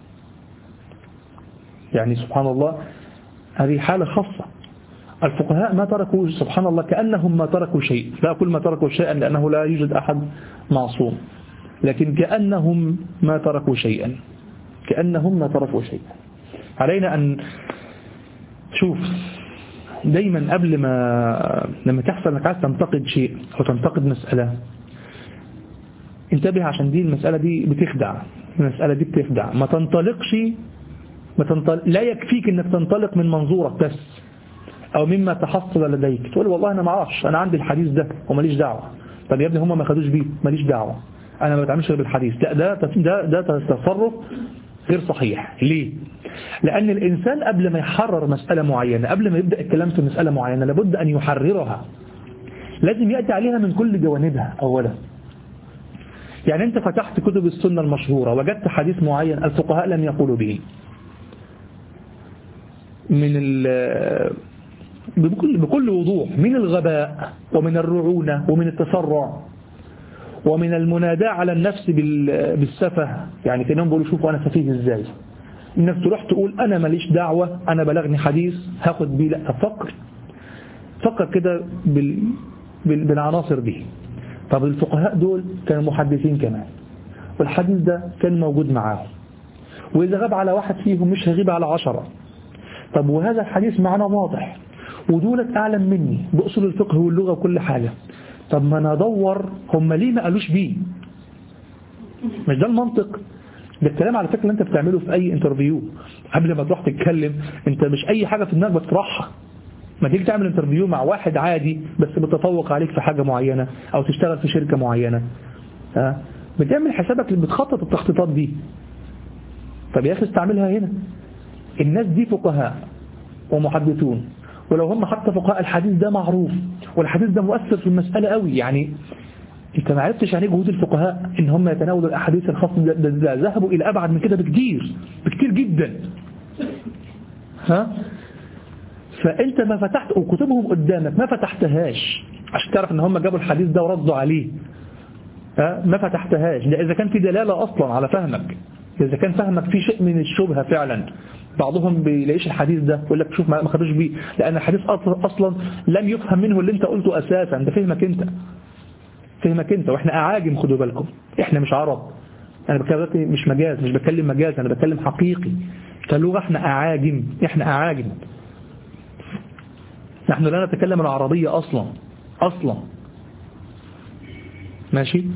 يعني سبحان الله هذه حالة خاصة. الفقهاء ما تركوا سبحان الله كأنهم ما تركوا شيء، لا أقول ما تركوا شيئا لأنه لا يوجد أحد معصوم، لكن كأنهم ما تركوا شيئا كأنهم ما تركوا شيئا. علينا أن شوف دايما قبل ما لما تحصل انك عايز تنتقد شيء أو تنتقد مسألة، انتبه عشان دي المسألة دي بتخدع المسألة دي بتخدع ما تنطلقش ما تنطلق لا يكفيك انك تنطلق من منظورك بس او مما تحصل لديك، تقول والله انا ما اعرفش، انا عندي الحديث ده وماليش دعوة. طب يا ابني هم ما خدوش بيه، ماليش دعوة، انا ما بتعاملش بالحديث. لا ده ده ده تصرف غير صحيح. ليه؟ لأن الإنسان قبل ما يحرر مسألة معينة، قبل ما يبدأ الكلام في مسألة معينة، لابد أن يحررها، لازم يأتي عليها من كل جوانبها أولا، يعني أنت فتحت كتب السنة المشهورة وجدت حديث معين الفقهاء لم يقولوا به من بكل, بكل وضوح، من الغباء ومن الرعونة ومن التسرع ومن المناداة على النفس بالسفه، يعني كأنهم بيقولوا شوفوا أنا سفيه إزاي، إنك تروح تقول أنا ماليش دعوة، أنا بلغني حديث هاخد بيه. لا، فكر فكر كده بال... بال... بالعناصر دي. طب الفقهاء دول كانوا محدثين كمان، والحديث ده كان موجود معاهم، وإذا غاب على واحد فيهم مش هيغيب على عشرة. طب وهذا الحديث معنا واضح، ودولت أعلم مني بأصول الفقه واللغة وكل حاجة. طب ما ندور هم ليه ما قالوش بيه؟ مش ده المنطق؟ ده الكلام على فكرة اللي انت بتعمله في اي انترفيو قبل ما تروح تتكلم. انت مش اي حاجة في دماغك بتطرحها. ما تيجي تعمل انترفيو مع واحد عادي بس بتتفوق عليك في حاجة معينة او تشتغل في شركة معينة، ها بتعمل حسابك اللي بتخطط التخطيطات دي. طب يا اخي استعملها هنا. الناس دي فقهاء ومحدثون، ولو هم حتى فقهاء الحديث ده معروف والحديث ده مؤثر في المسألة قوي. يعني انت ما عرفتش يعني جهود الفقهاء ان هم يتناولوا الاحاديث الخاصه، ده, ده, ده ذهبوا الى ابعد من كده بكتير بكتير جدا. ها فانت ما فتحت وكتبهم قدامك ما فتحتهاش عشان تعرف ان هم جابوا الحديث ده وردوا عليه. ها ما فتحتهاش، ده اذا كان في دلاله اصلا على فهمك، اذا كان فهمك في شيء من الشبهه فعلا. بعضهم بيلاقيش الحديث ده يقول لك شوف ما خدوش بيه، لان الحديث اصلا لم يفهم منه اللي انت قلته اساسا، ده فهمك انت فهمك انت واحنا اعاجم. خدوا بالكم احنا مش عرب، انا بتكلم مش مجاز، مش بتكلم مجاز، انا بتكلم حقيقي كلغة. احنا اعاجم احنا اعاجم نحن لا نتكلم العربية اصلا اصلا ماشي.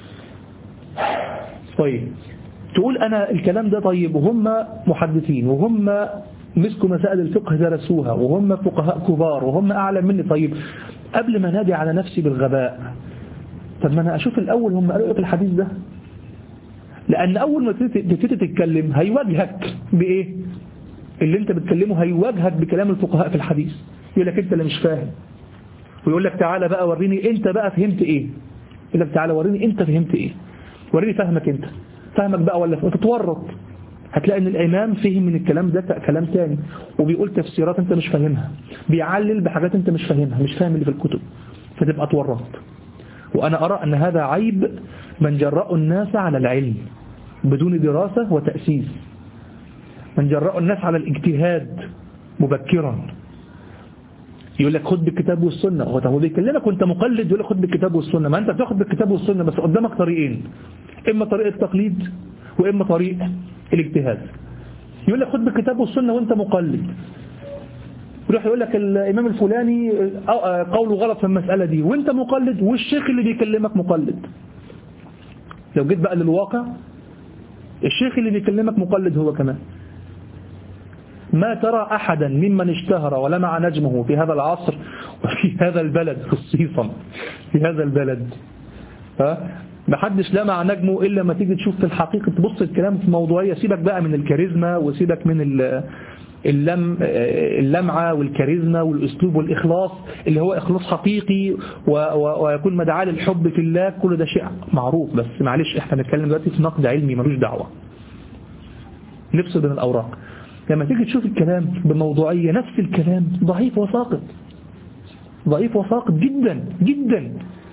طيب تقول انا الكلام ده طيب، وهم محدثين وهم مسكوا مسائل الفقه درسوها وهم فقهاء كبار وهم اعلم مني. طيب قبل ما نادي على نفسي بالغباء، طب ما أنا أشوف الأول هم قالوا في الحديث ده. لأن أول ما تبتدي تتكلم هيواجهك بإيه؟ اللي أنت بتكلمه هيواجهك بكلام الفقهاء في الحديث. يقول لك أنت اللي مش فاهم، ويقول لك تعالى بقى وريني أنت بقى فهمت إيه. يقول لك تعالى وريني أنت فهمت إيه، وريني فهمك أنت فهمك بقى ولا تتورط. هتلاقي أن الإمام فهم من الكلام ده كلام تاني، وبيقول تفسيرات أنت مش فاهمها، بيعلل بحاجات أنت مش فاهمها، مش فاهم اللي في الكتب، فتبقى تورط. وأنا أرى أن هذا عيب من جرأوا الناس على العلم بدون دراسة وتأسيس، من جرأوا الناس على الاجتهاد مبكرا. يقول لك خد بالكتاب والسنة، هو بيكلمك وانت مقلد يقول لك خد بالكتاب والسنة. ما انت بتاخد بالكتاب والسنة بس قدامك طريقين، اما طريق التقليد واما طريق الاجتهاد. يقول لك خد بالكتاب والسنة وانت مقلد، يروح يقول لك الإمام الفلاني قوله غلط في المسألة دي وانت مقلد، والشيخ اللي بيكلمك مقلد. لو جيت بقى للواقع الشيخ اللي بيكلمك مقلد هو كمان. ما ترى أحدا ممن اشتهر ولمع نجمه في هذا العصر وفي هذا البلد خصيصا في هذا البلد، ها محدش لمع نجمه إلا ما تيجي تشوف في الحقيقة تبص الكلام في موضوعية. سيبك بقى من الكاريزما وسيبك من اللم اللمعة والكاريزما والأسلوب والإخلاص اللي هو إخلاص حقيقي ويكون مدعاة للحب في الله، كل ده شيء معروف. بس معلش احنا نتكلم دلوقتي في نقد علمي ملوش دعوة، نفصل بين الأوراق. لما تيجي تشوف الكلام بموضوعية نفس الكلام ضعيف وساقط، ضعيف وساقط جدا جدا،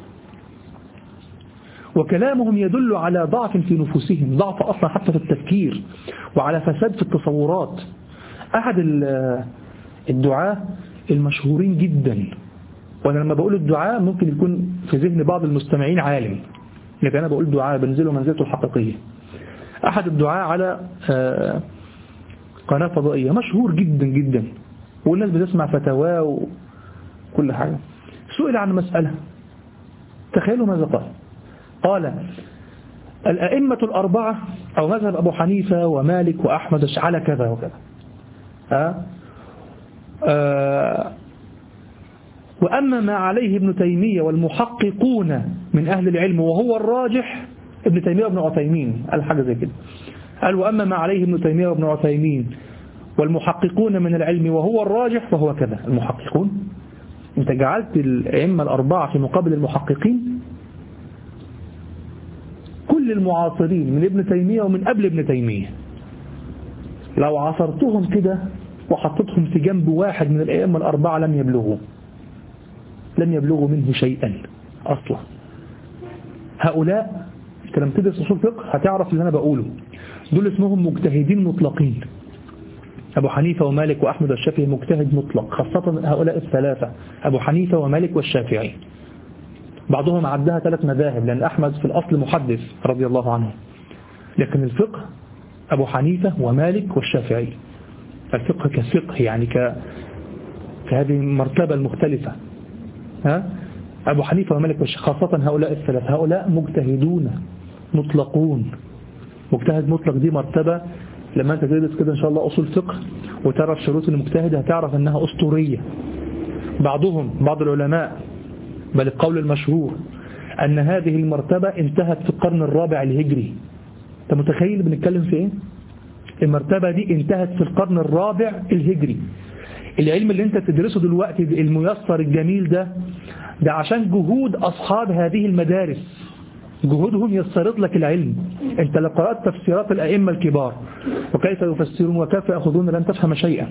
وكلامهم يدل على ضعف في نفوسهم، ضعف أصلا حتى في التفكير، وعلى فساد في التصورات. أحد الدعاة المشهورين جدا، وأنا لما بقول الدعاء ممكن يكون في ذهن بعض المستمعين عالم، لكن أنا بقول دعاء بنزله منزلته الحقيقية. أحد الدعاء على قناة فضائية مشهور جدا جدا والناس بتسمع فتاواه وكل حاجة، سئل عن مسألة، تخيلوا ماذا قال. قال الأئمة الأربعة أو مذهب أبو حنيفة ومالك وأحمد على كذا وكذا، أه؟ أه وأما ما عليه ابن تيمية والمحققون من أهل العلم وهو الراجح، ابن تيمية وابن عثيمين قال حاجة زي كده، قال وأما ما عليه ابن تيمية وابن عثيمين والمحققون من العلم وهو الراجح فهو كذا. المحققون، انت جعلت الأئمة الأربعة في مقابل المحققين؟ كل كل المعاصرين من ابن تيمية ومن قبل ابن تيمية لو عصرتهم كده وحطتهم في جنب واحد من الأئمة الأربعة لم يبلغوا لم يبلغوا منه شيئا أصلا. هؤلاء لما تدرس أصول فقه هتعرف اللي أنا بقوله، دول اسمهم مجتهدين مطلقين. أبو حنيفة ومالك وأحمد والشافعي مجتهد مطلق، خاصة هؤلاء الثلاثة أبو حنيفة ومالك والشافعي. بعضهم عدها ثلاث مذاهب لأن أحمد في الأصل محدث رضي الله عنه، لكن الفقه أبو حنيفة ومالك والشافعي. الفقه كفقه يعني ك في هذه المرتبة المختلفة. ها؟ أبو حنيفة ومالك والشافعي خاصة هؤلاء الثلاثة، هؤلاء مجتهدون مطلقون. مجتهد مطلق دي مرتبة لما أنت تدرس كده إن شاء الله أصول فقه وتعرف شروط المجتهد هتعرف أنها أسطورية. بعضهم بعض العلماء بل القول المشهور أن هذه المرتبة انتهت في القرن الرابع الهجري. أنت متخيل بنتكلم في إيه؟ المرتبة دي انتهت في القرن الرابع الهجري. العلم اللي أنت تدرسه دلوقتي الميسر الجميل ده ده عشان جهود أصحاب هذه المدارس، جهودهم يسرط لك العلم. أنت لو قرأت تفسيرات الأئمة الكبار وكيف يفسرون وكيف يأخذون لن تفهم شيئا.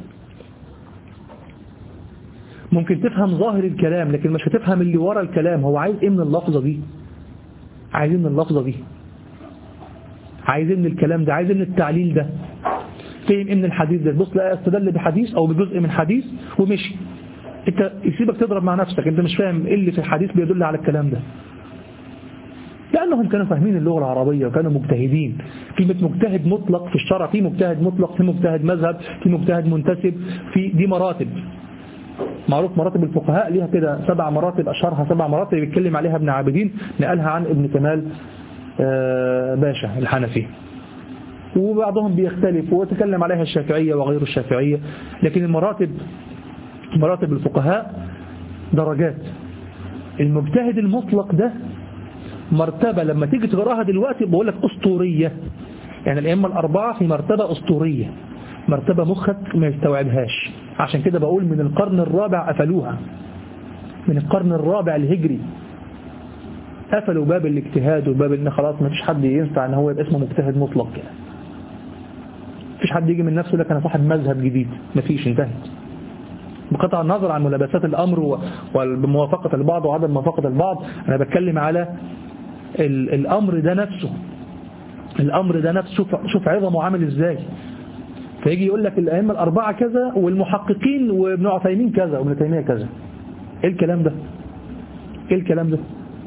ممكن تفهم ظاهر الكلام لكن مش هتفهم اللي ورا الكلام. هو عايز ايه من اللفظة دي؟ عايز ايه من اللفظة دي؟ عايز ايه من الكلام ده؟ عايز ايه من التعليل ده؟ فهم ايه من الحديث ده؟ بص لا استدل بحديث او بجزء من حديث ومشي. انت يسيبك تضرب مع نفسك، انت مش فاهم ايه اللي في الحديث بيدل على الكلام ده. لأنهم كانوا فاهمين اللغة العربية وكانوا مجتهدين. كلمة مجتهد مطلق في الشرع، في مجتهد مطلق، في مجتهد مذهب، في مجتهد منتسب، في دي مراتب معروف. مراتب الفقهاء ليها كده سبع مراتب، أشهرها سبع مراتب بيتكلم عليها ابن عابدين، نقلها عن ابن كمال باشا الحنفي، وبعضهم بيختلف وتكلم عليها الشافعية وغير الشافعية. لكن المراتب مراتب الفقهاء درجات. المجتهد المطلق ده مرتبة لما تيجي تقراها دلوقتي بقول لك أسطورية. يعني الأئمة الأربعة في مرتبة أسطورية، مرتبة مخك ما يستوعبهاش. عشان كده بقول من القرن الرابع قفلوها، من القرن الرابع الهجري قفلوا باب الاجتهاد وباب ان خلاص ما فيش حد ينفع ان هو يبقى اسمه مجتهد مطلق كده. ما فيش حد يجي من نفسه لك انا صاحب مذهب جديد، ما فيش، انتهت. بقطع النظر عن ملابسات الأمر وموافقة البعض وعدم موافقة البعض، أنا بتكلم على الأمر ده نفسه. الأمر ده نفسه شوف, شوف عظمه عامل إزاي. فيجي يقول لك الأئمة الأربعة كذا والمحققين وابن عثيمين كذا وابن تيمية كذا. إيه الكلام ده؟ إيه الكلام ده؟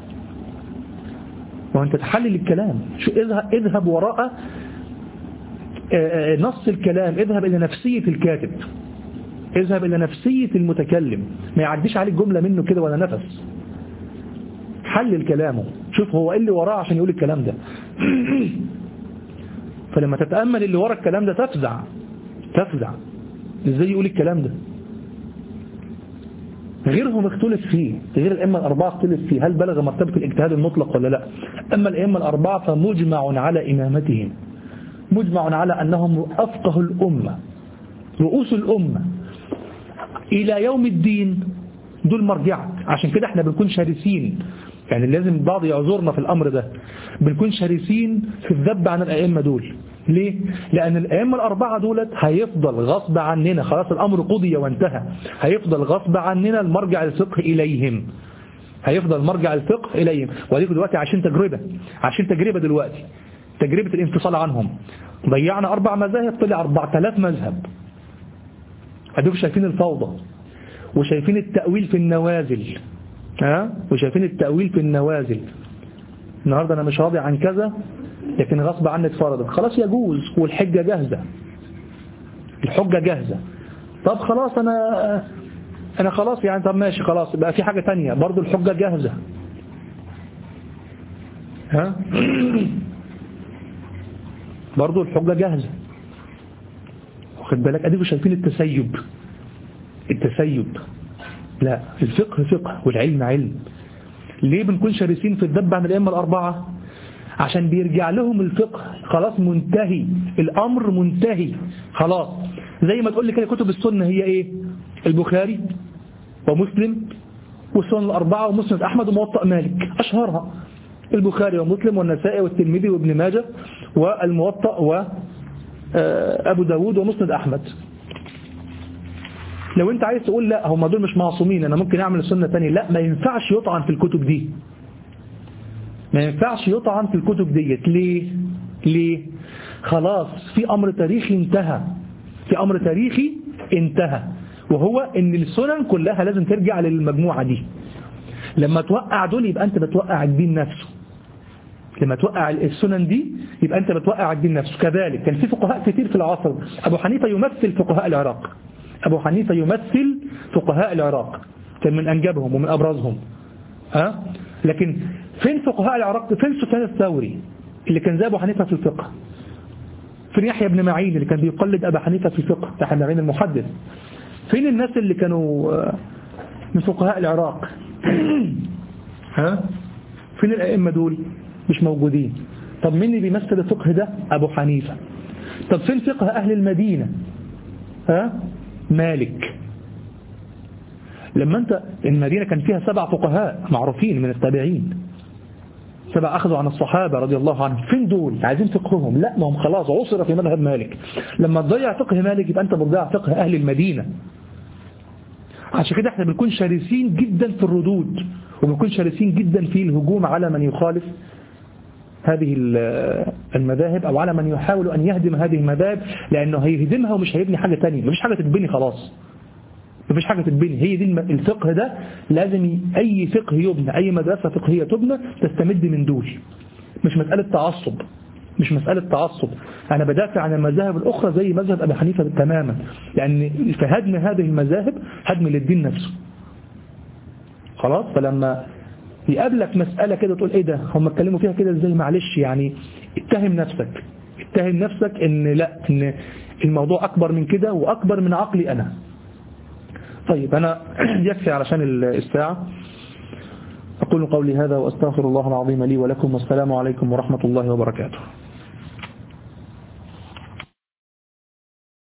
وأنت تحلل الكلام، شو اذهب, اذهب وراء نص الكلام، اذهب إلى نفسية الكاتب، اذهب إلى نفسية المتكلم، ما يعديش عليك جملة منه كده ولا نفس. حلل كلامه، شوف هو ايه اللي وراه عشان يقول الكلام ده. فلما تتأمل اللي ورا الكلام ده تفزع تفزع ازاي يقول الكلام ده. غيرهم اختلف فيه، غير الأئمة الأربعة اختلف فيه هل بلغ مرتبة الاجتهاد المطلق ولا لا. أما الأئمة الأربعة فمجمع على إمامتهم، مجمع على أنهم أفقه الأمة، رؤوس الأمة إلى يوم الدين، دول مرجعك. عشان كده احنا بنكون شرسين، يعني لازم بعض يعذرنا في الأمر ده، بنكون شرسين في الذب عن الأئمة دول. ليه؟ لأن الأئمة الأربعة دولت هيفضل غصب عننا، خلاص الأمر قضي وانتهى، هيفضل غصب عننا المرجع الفقه إليهم، هيفضل مرجع الفقه إليهم. وليكن دلوقتي عشان تجربة عشان تجربة دلوقتي تجربة الانفصال عنهم، ضيعنا أربع مذاهب طلع أربعة آلاف مذهب. هدوك شايفين الفوضى وشايفين التأويل في النوازل، ها وشايفين التأويل في النوازل. النهاردة أنا مش راضي عن كذا لكن غصب عنك فرضت، خلاص يجوز، والحجة جاهزة، الحجة جاهزة. طب خلاص أنا أنا خلاص يعني طب ماشي خلاص بقى في حاجة تانية برضو الحجة جاهزة، ها برضو الحجة جاهزة. واخد بالك؟ أديكوا شايفين التسيب التسيب لا، الفقه فقه والعلم علم. ليه بنكون شرسين في الذب عن الأئمة الأربعة؟ عشان بيرجع لهم الفقه خلاص منتهي، الأمر منتهي خلاص. زي ما تقول لي كده كتب السنة هي إيه؟ البخاري ومسلم والسنن الأربعة ومسند أحمد وموطأ مالك، أشهرها. البخاري ومسلم والنسائي والترمذي وابن ماجه والموطأ وأبو داود ومسند أحمد. لو انت عايز تقول لا هم دول مش معصومين انا ممكن اعمل السنة تانية، لا ما ينفعش يطعن في الكتب دي، ما ينفعش يطعن في الكتب ديت. ليه ليه خلاص في امر تاريخي انتهى، في امر تاريخي انتهى، وهو ان السنن كلها لازم ترجع للمجموعة دي. لما توقع دول يبقى انت بتوقع الدين نفسه، لما توقع السنن دي يبقى انت بتوقع الدين نفسه. كذلك كان في فقهاء كتير في العصر، ابو حنيفة يمثل فقهاء العراق، أبو حنيفة يمثل فقهاء العراق، كان من أنجبهم ومن أبرزهم. ها؟ لكن فين فقهاء العراق؟ فين سفيان الثوري اللي كان زي أبو حنيفة في الفقه؟ فين يحيى بن معين اللي كان بيقلد أبو حنيفة في الفقه، يحيى بن معين المحدث؟ فين الناس اللي كانوا من فقهاء العراق؟ ها؟ فين الأئمة دول؟ مش موجودين. طب مين اللي بيمثل الفقه ده؟ أبو حنيفة. طب فين فقه أهل المدينة؟ ها؟ مالك. لما انت المدينة كان فيها سبع فقهاء معروفين من التابعين، سبع أخذوا عن الصحابة رضي الله عنهم، فين دول؟ عايزين فقههم؟ لا ما هم خلاص عصر في مذهب مالك. لما تضيع فقه مالك يبقى انت بتضيع فقه أهل المدينة. عشان كده احنا بنكون شرسين جدا في الردود، وبنكون شرسين جدا في الهجوم على من يخالف هذه المذاهب أو على من يحاول أن يهدم هذه المذاهب، لأنه هيهدمها ومش هيبني حاجة تانية، مفيش حاجة تتبني خلاص، مفيش حاجة تتبني. هي دي الفقه ده لازم أي فقه يبنى، أي مدرسة فقهية تبنى تستمد من دول، مش مسألة تعصب، مش مسألة تعصب. أنا بدافع عن المذاهب الأخرى زي مذهب أبي حنيفة تماما، لأن في هدم هذه المذاهب هدم للدين نفسه. خلاص. فلما يقابلك مسألة كده تقول ايه ده هم اتكلموا فيها كده ازاي، معلش يعني اتهم نفسك، اتهم نفسك ان لا ان الموضوع اكبر من كده واكبر من عقلي انا. طيب انا يكفي علشان الساعة. اقول قولي هذا واستغفر الله العظيم لي ولكم، والسلام عليكم ورحمة الله وبركاته.